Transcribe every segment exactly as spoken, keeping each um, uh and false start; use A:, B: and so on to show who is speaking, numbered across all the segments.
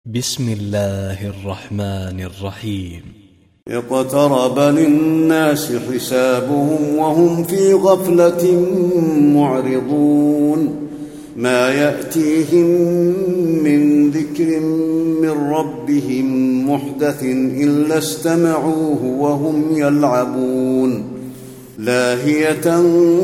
A: بسم الله الرحمن الرحيم.
B: اقترب للناس حسابهم وهم في غفلة معرضون ما يأتيهم من ذكر من ربهم محدث إلا استمعوه وهم يلعبون لاهية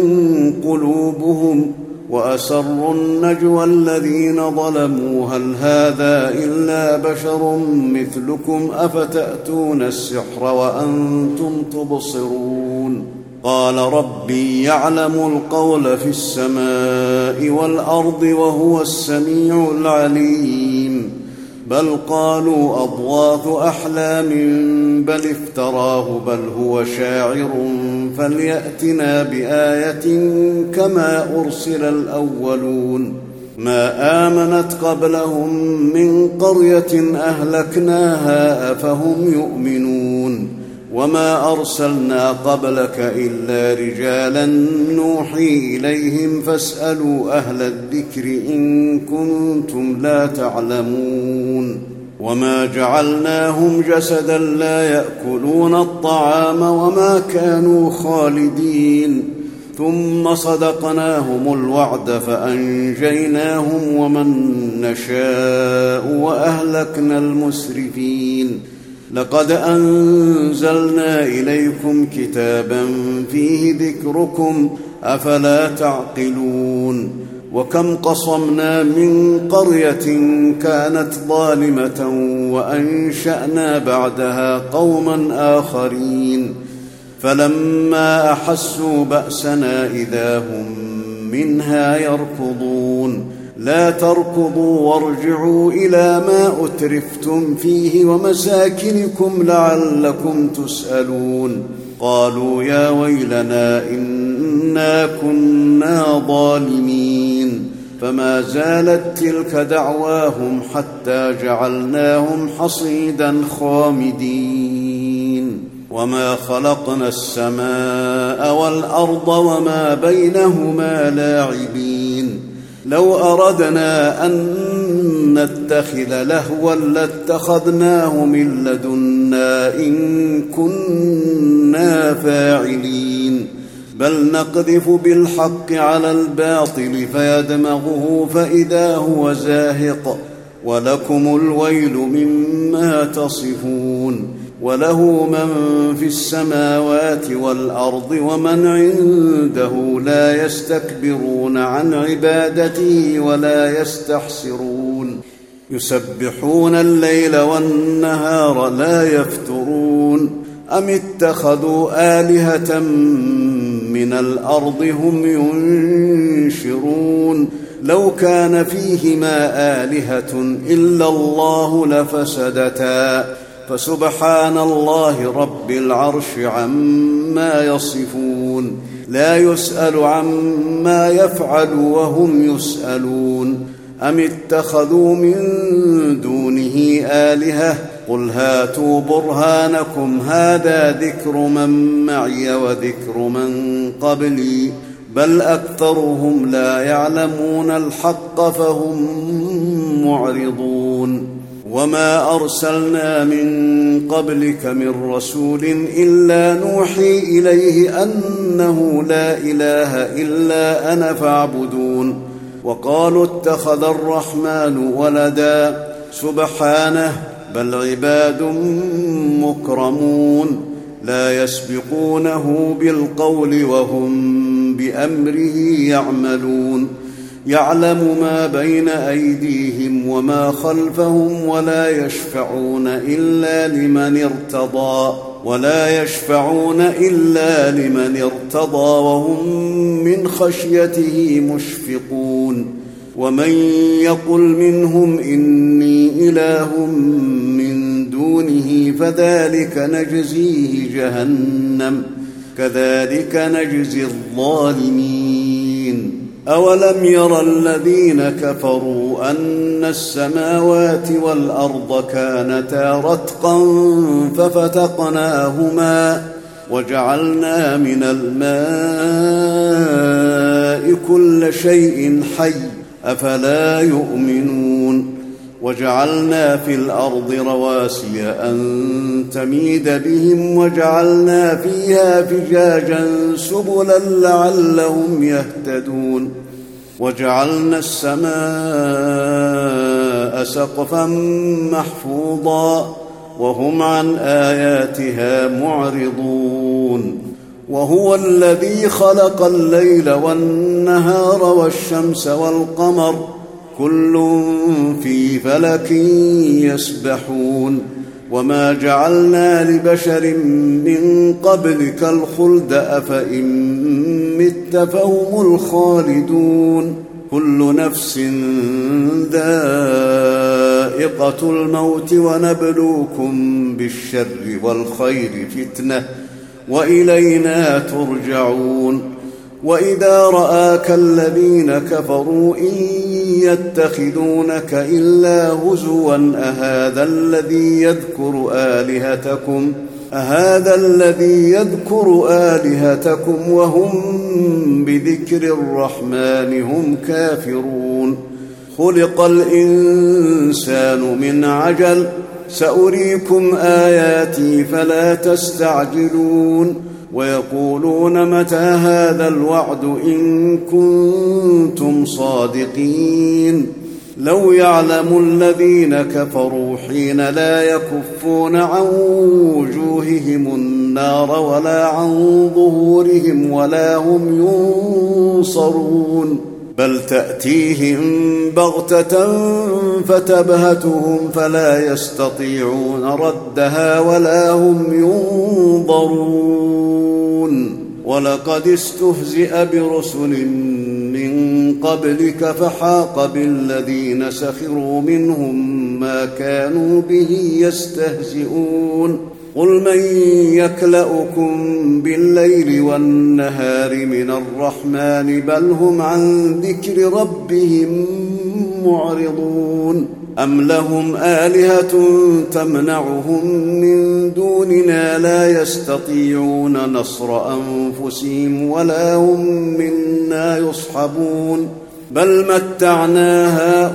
B: قلوبهم وأسروا النجوى الذين ظلموا هل هذا إلا بشر مثلكم أفتأتون السحر وأنتم تبصرون قال ربي يعلم القول في السماء والأرض وهو السميع العليم بل قالوا أضغاث أحلام بل افتراه بل هو شاعر فليأتنا بآية كما أرسل الأولون ما آمنت قبلهم من قرية أهلكناها أفهم يؤمنون وما أرسلنا قبلك إلا رجالا نوحي إليهم فاسألوا أهل الذكر إن كنتم لا تعلمون وما جعلناهم جسدا لا يأكلون الطعام وما كانوا خالدين ثم صدقناهم الوعد فأنجيناهم ومن نشاء وأهلكنا المسرفين لقد أنزلنا إليكم كتابا فيه ذكركم أفلا تعقلون وكم قصمنا من قرية كانت ظالمة وأنشأنا بعدها قوما آخرين فلما أحسوا بأسنا إذا هم منها يركضون لا تركضوا وارجعوا إلى ما أترفتم فيه ومساكنكم لعلكم تسألون قالوا يا ويلنا إنا كنا ظالمين فما زالت تلك دعواهم حتى جعلناهم حصيدا خامدين وما خلقنا السماء والأرض وما بينهما لاعبين لو أردنا أن نتخذ لهوا لاتخذناه من لدنا إن كنا فاعلين بل نقذف بالحق على الباطل فيدمغه فإذا هو زاهق ولكم الويل مما تصفون وله من في السماوات والأرض ومن عنده لا يستكبرون عن عبادته ولا يستحسرون يسبحون الليل والنهار لا يفترون أم اتخذوا آلهة من الأرض هم ينشرون لو كان فيهما آلهة إلا الله لفسدتا فسبحان الله رب العرش عما يصفون لا يسأل عما يفعل وهم يسألون أم اتخذوا من دونه آلهة قل هاتوا برهانكم هذا ذكر من معي وذكر من قبلي بل أكثرهم لا يعلمون الحق فهم معرضون وما أرسلنا من قبلك من رسول إلا نوحي إليه أنه لا إله إلا أنا فاعبدون وقالوا اتخذ الرحمن ولدا سبحانه بل عباد مكرمون لا يسبقونه بالقول وهم بأمره يعملون يعلم ما بين أيديهم وما خلفهم ولا يشفعون إلا لمن ارتضى ولا يشفعون إلا لمن ارتضى وهم من خشيته مشفقون ومن يقل منهم إني إله من دونه فذلك نجزيه جهنم كذلك نجزي الظالمين أولم ير الذين كفروا أن السماوات والأرض كانتا رتقا ففتقناهما وجعلنا من الماء كل شيء حي أفلا يؤمنون وجعلنا في الأرض رواسي أن تميد بهم وجعلنا فيها فجاجا سبلا لعلهم يهتدون وجعلنا السماء سقفا محفوظا وهم عن آياتها معرضون وهو الذي خلق الليل والنهار والشمس والقمر كل في فلك يسبحون وما جعلنا لبشر من قبلك الخلد أفإن مت فهم الخالدون كل نفس ذائقة الموت ونبلوكم بالشر والخير فتنة وإلينا ترجعون وإذا رآك الذين كفروا إن يتخذونك إلا هزوا أهذا الذي يذكر آلهتكم أهذا الذي يذكر آلهتكم وهم بذكر الرحمن هم كافرون خلق الإنسان من عجل سأريكم آياتي فلا تستعجلون ويقولون متى هذا الوعد إن كنتم صادقين لو يعلم الذين كفروا حين لا يكفون عن وجوههم النار ولا عن ظهورهم ولا هم ينصرون بل تأتيهم بغتة فتبهتهم فلا يستطيعون ردها ولا هم ينظرون ولقد استهزئ برسل من قبلك فحاق بالذين سخروا منهم ما كانوا به يستهزئون قل من يكلؤكم بالليل والنهار من الرحمن بل هم عن ذكر ربهم معرضون أم لهم آلهة تمنعهم من دوننا لا يستطيعون نصر أنفسهم ولا هم منا يصحبون بل متعنا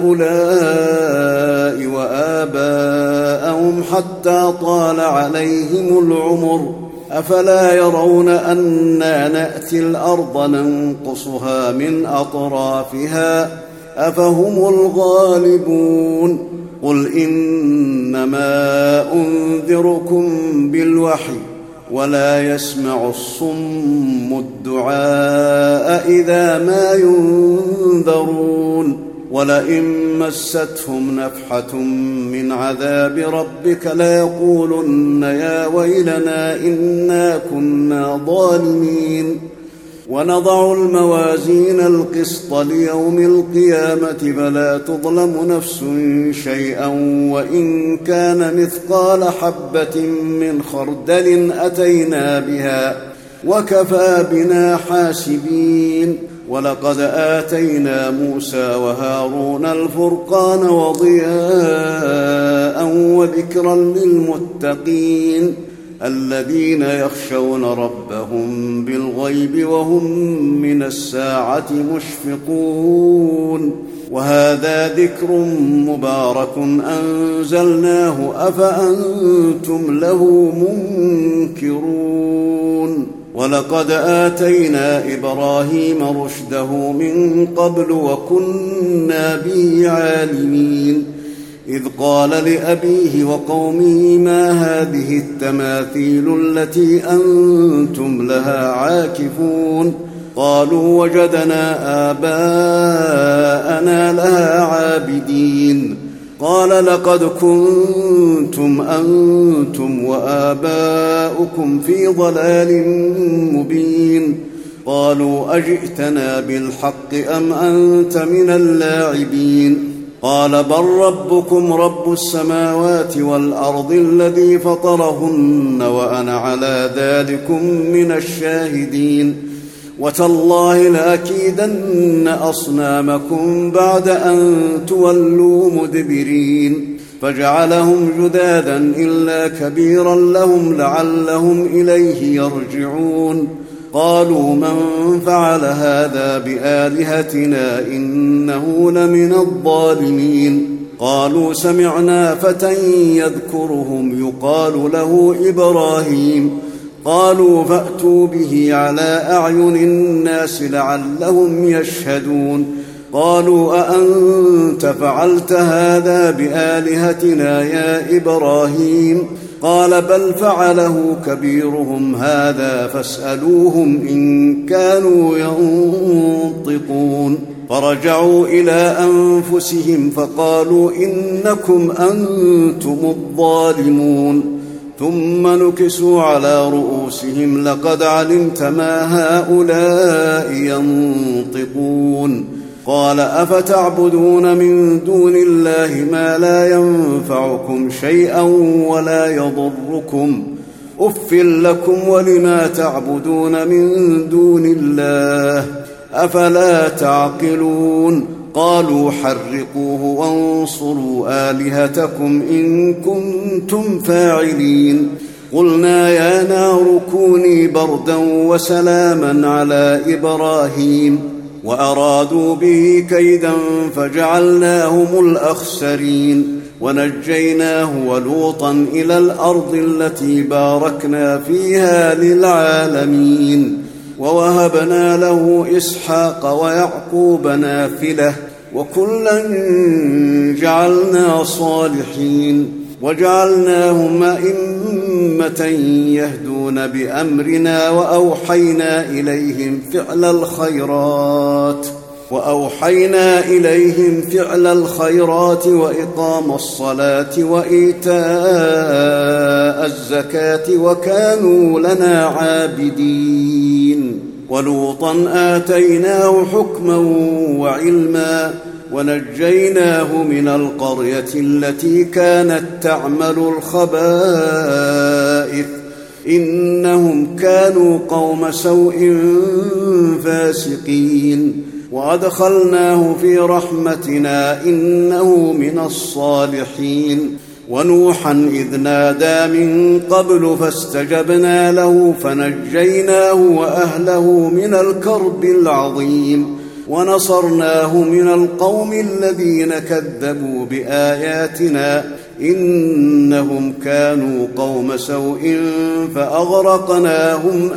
B: هؤلاء وآباءهم حتى طال عليهم العمر أفلا يرون أنا نأتي الأرض ننقصها من أطرافها أفهم الغالبون قل إنما أنذركم بالوحي ولا يسمع الصم الدعاء إذا ما ينذرون ولئن مستهم نفحة من عذاب ربك ليقولن يا ويلنا إنا كنا ظالمين ونضع الموازين القسط ليوم القيامة فلا تظلم نفس شيئا وإن كان مثقال حبة من خردل أتينا بها وكفى بنا حاسبين ولقد آتينا موسى وهارون الفرقان وضياء وذكرا للمتقين الذين يخشون ربهم بالغيب وهم من الساعة مشفقون وهذا ذكر مبارك أنزلناه أفأنتم له منكرون ولقد آتينا إبراهيم رشده من قبل وكنا به عالمين إذ قال لأبيه وقومه ما هذه التماثيل التي أنتم لها عاكفون قالوا وجدنا آباءنا لها عابدين قال لقد كنتم أنتم وآباؤكم في ضلال مبين قالوا أجئتنا بالحق أم أنت من اللاعبين قال بل ربكم رب السماوات والأرض الذي فطرهن وأنا على ذلكم من الشاهدين وتالله لأكيدن أصنامكم بعد أن تولوا مدبرين فجعلهم جذاذا إلا كبيرا لهم لعلهم إليه يرجعون قالوا من فعل هذا بآلهتنا إنه لمن الظالمين قالوا سمعنا فتى يذكرهم يقال له إبراهيم قالوا فأتوا به على أعين الناس لعلهم يشهدون قالوا أأنت فعلت هذا بآلهتنا يا إبراهيم قال بل فعله كبيرهم هذا فاسألوهم إن كانوا ينطقون فرجعوا إلى أنفسهم فقالوا إنكم أنتم الظالمون ثم نكسوا على رؤوسهم لقد علمت ما هؤلاء ينطقون قال أفتعبدون من دون الله ما لا ينفعكم شيئا ولا يضركم أف لكم ولما تعبدون من دون الله أفلا تعقلون قالوا حرقوه وانصروا آلهتكم إن كنتم فاعلين قلنا يا نار كوني بردا وسلاما على إبراهيم وأرادوا به كيدا فجعلناهم الأخسرين ونجيناه ولوطا إلى الأرض التي باركنا فيها للعالمين ووهبنا له إسحاق ويعقوب نافلة وكلا جعلنا صالحين وجعلناهم أئمة يهدون بأمرنا وأوحينا إليهم فعل الخيرات وأوحينا إليهم فعل الخيرات وإقام الصلاة وإيتاء الزكاة وكانوا لنا عابدين ولوطا آتيناه حكما وعلما ونجيناه من القرية التي كانت تعمل الخبائث إنهم كانوا قوم سوء فاسقين وأدخلناه في رحمتنا إنه من الصالحين ونوحا إذ نادى من قبل فاستجبنا له فنجيناه وأهله من الكرب العظيم ونصرناه من القوم الذين كذبوا بآياتنا إنهم كانوا قوم سوء فأغرقناهم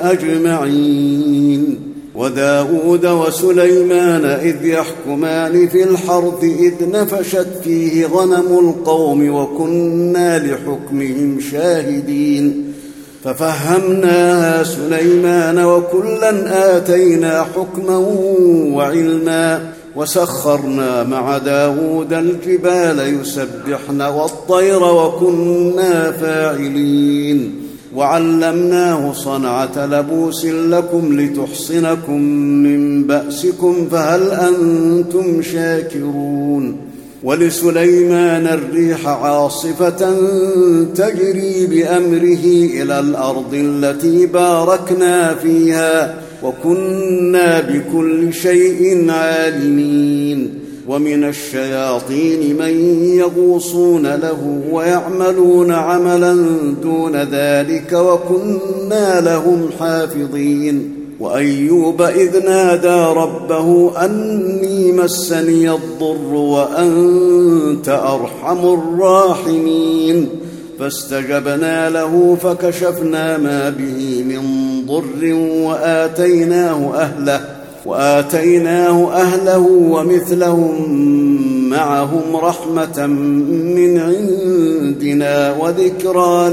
B: أجمعين وداود وسليمان إذ يحكمان في الحرث إذ نفشت فيه غنم القوم وكنا لحكمهم شاهدين ففهمناها سليمان وكلا آتينا حكما وعلما وسخرنا مع داود الجبال يسبحن والطير وكنا فاعلين وعلمناه صنعة لبوس لكم لتحصنكم من بأسكم فهل أنتم شاكرون ولسليمان الريح عاصفة تجري بأمره إلى الأرض التي باركنا فيها وكنا بكل شيء عالمين ومن الشياطين من يغوصون له ويعملون عملا دون ذلك وكنا لهم حافظين وأيوب إذ نادى ربه أني مسني الضر وأنت أرحم الراحمين فاستجبنا له فكشفنا ما به من ضر وآتيناه أهله وآتيناه أهله ومثلهم معهم رحمة من عندنا وذكرى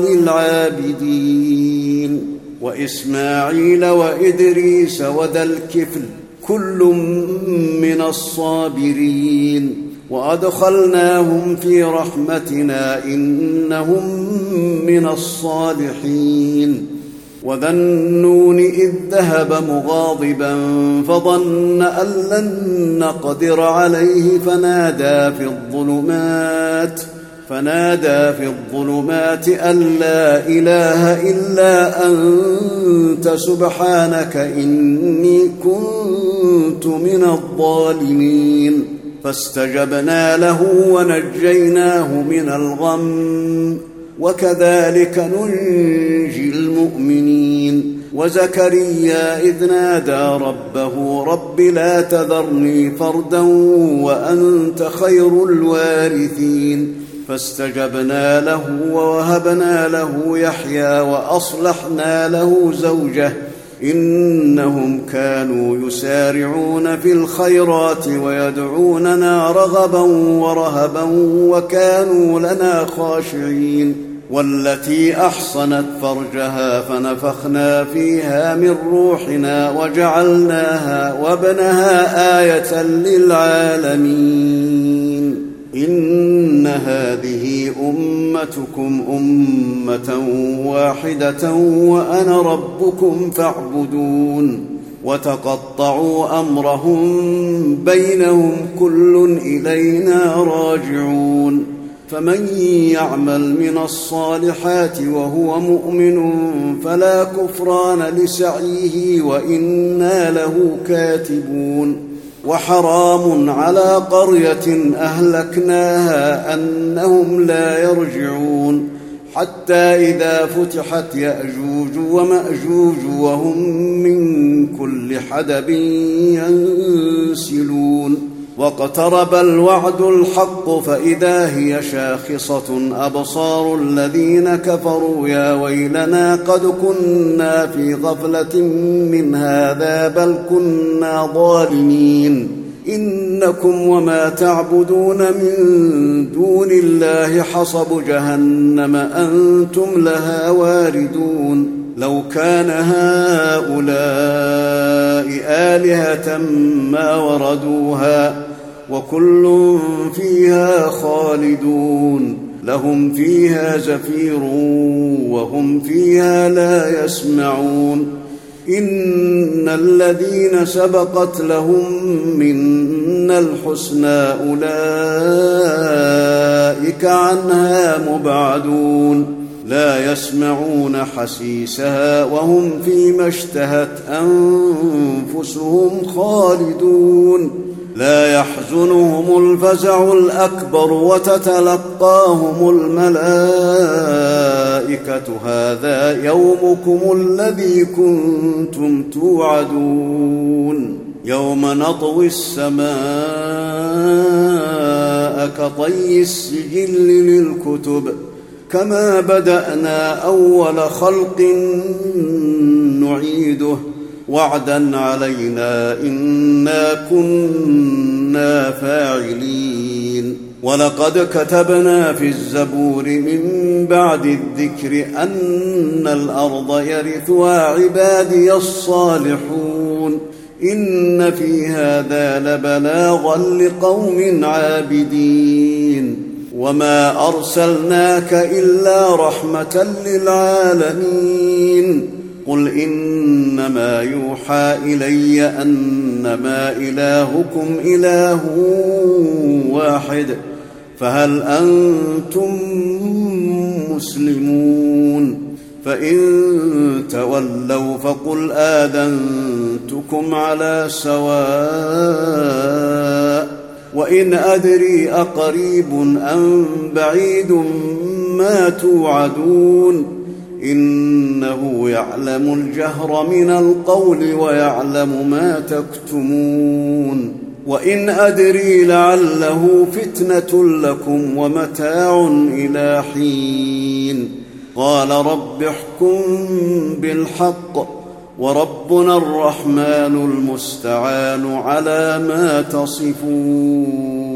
B: للعابدين وإسماعيل وإدريس وذا الكفل كل من الصابرين وأدخلناهم في رحمتنا إنهم من الصالحين وذا النون إذ ذهب مغاضبا فظن أن لن نقدر عليه فنادى في الظلمات فنادى في الظلمات أن لا إله إلا أنت سبحانك إني كنت من الظالمين فاستجبنا له ونجيناه من الغم وكذلك ننجي المؤمنين وزكريا إذ نادى ربه رب لا تذرني فردا وأنت خير الوارثين فاستجبنا له ووهبنا له يحيى وأصلحنا له زوجه إنهم كانوا يسارعون في الخيرات ويدعوننا رغبا ورهبا وكانوا لنا خاشعين والتي أحصنت فرجها فنفخنا فيها من روحنا وجعلناها وابنها آية للعالمين إن هذه أمتكم أمة واحدة وأنا ربكم فاعبدون وتقطعوا أمرهم بينهم كل إلينا راجعون فمن يعمل من الصالحات وهو مؤمن فلا كفران لسعيه وإنا له كاتبون وحرام على قرية أهلكناها أنهم لا يرجعون حتى إذا فتحت يأجوج ومأجوج وهم من كل حدب ينسلون واقترب الوعد الحق فإذا هي شاخصة أبصار الذين كفروا يا ويلنا قد كنا في غفلة من هذا بل كنا ظالمين إنكم وما تعبدون من دون الله حصب جهنم أنتم لها واردون لو كان هؤلاء آلهة ما وردوها وكل فيها خالدون لهم فيها زفير وهم فيها لا يسمعون إن الذين سبقت لهم منا الحسنى أولئك عنها مبعدون لا يسمعون حسيسها وهم فيما اشتهت أنفسهم خالدون لا يحزنهم الفزع الأكبر وتتلقاهم الملائكة هذا يومكم الذي كنتم توعدون يوم نطوي السماء كطي السجل للكتب كما بدأنا أول خلق نعيده وعدا علينا إنا كنا فاعلين ولقد كتبنا في الزبور من بعد الذكر أن الأرض يرثها عبادي الصالحون إن في هذا لبلاغا لقوم عابدين وما أرسلناك إلا رحمة للعالمين قل إنما يوحى إلي أنما إلهكم إله واحد فهل أنتم مسلمون فإن تولوا فقل آذنتكم على سواء وإن أدري أقريب أم بعيد ما توعدون إنه يعلم الجهر من القول ويعلم ما تكتمون وإن أدري لعله فتنة لكم ومتاع إلى حين قال رب احكم بالحق وربنا الرحمن المستعان على ما تصفون